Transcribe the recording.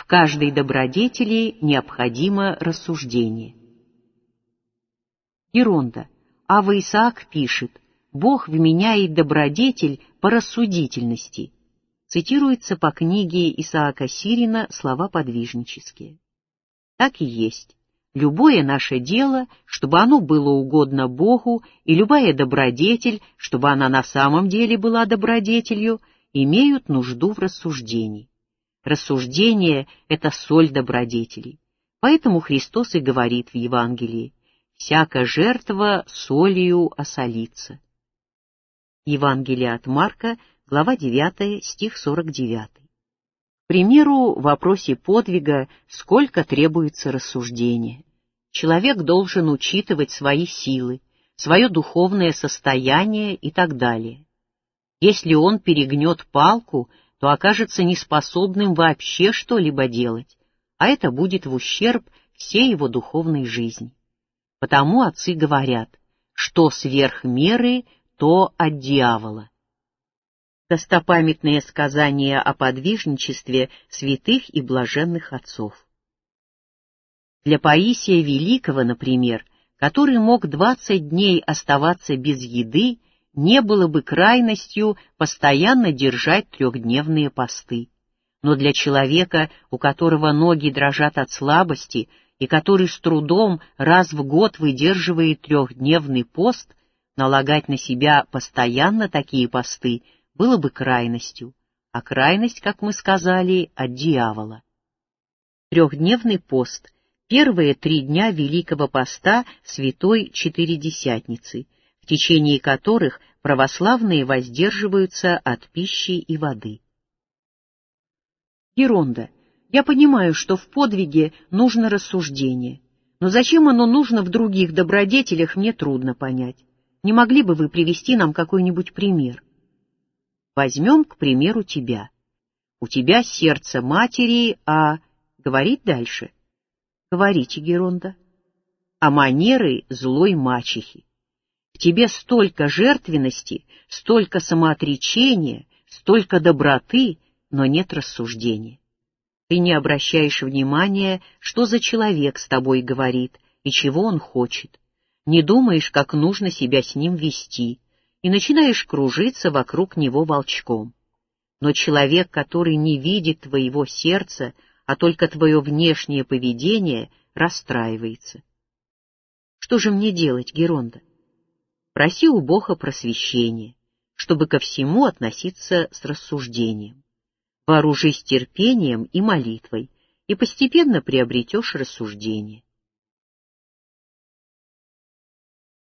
В каждой добродетели необходимо рассуждение. Геронда. Ава Исаак пишет: «Бог вменяет добродетель по рассудительности». Цитируется по книге Исаака Сирина слова подвижнические. Так и есть. Любое наше дело, чтобы оно было угодно Богу, и любая добродетель, чтобы она на самом деле была добродетелью, имеют нужду в рассуждении. Рассуждение — это соль добродетелей. Поэтому Христос и говорит в Евангелии: «Всяка жертва солью осолится». Евангелие от Марка, глава 9, стих 49. К примеру, в вопросе подвига сколько требуется рассуждения. Человек должен учитывать свои силы, свое духовное состояние и так далее. Если он перегнет палку, то окажется неспособным вообще что-либо делать, а это будет в ущерб всей его духовной жизни. Потому отцы говорят, что сверх меры, то от дьявола. Достопамятные сказания о подвижничестве святых и блаженных отцов. Для Паисия Великого, например, который мог 20 дней оставаться без еды, не было бы крайностью постоянно держать 3-дневные посты. Но для человека, у которого ноги дрожат от слабости и который с трудом раз в год выдерживает 3-дневный пост, налагать на себя постоянно такие посты было бы крайностью, а крайность, как мы сказали, от дьявола. 3-дневный пост — первые 3 дня Великого Поста Святой Четыредесятницы, в течение которых православные воздерживаются от пищи и воды. Геронда. Я понимаю, что в подвиге нужно рассуждение, но зачем оно нужно в других добродетелях, мне трудно понять. Не могли бы вы привести нам какой-нибудь пример? Возьмем, к примеру, тебя. У тебя сердце матери, а... Говорить дальше? Говорите, Геронда. А манеры злой мачехи. В тебе столько жертвенности, столько самоотречения, столько доброты, но нет рассуждения. Ты не обращаешь внимания, что за человек с тобой говорит и чего он хочет. Не думаешь, как нужно себя с ним вести, и начинаешь кружиться вокруг него волчком. Но человек, который не видит твоего сердца, а только твое внешнее поведение, расстраивается. Что же мне делать, Геронда? Проси у Бога просвещения, чтобы ко всему относиться с рассуждением. Вооружись терпением и молитвой, и постепенно приобретешь рассуждение.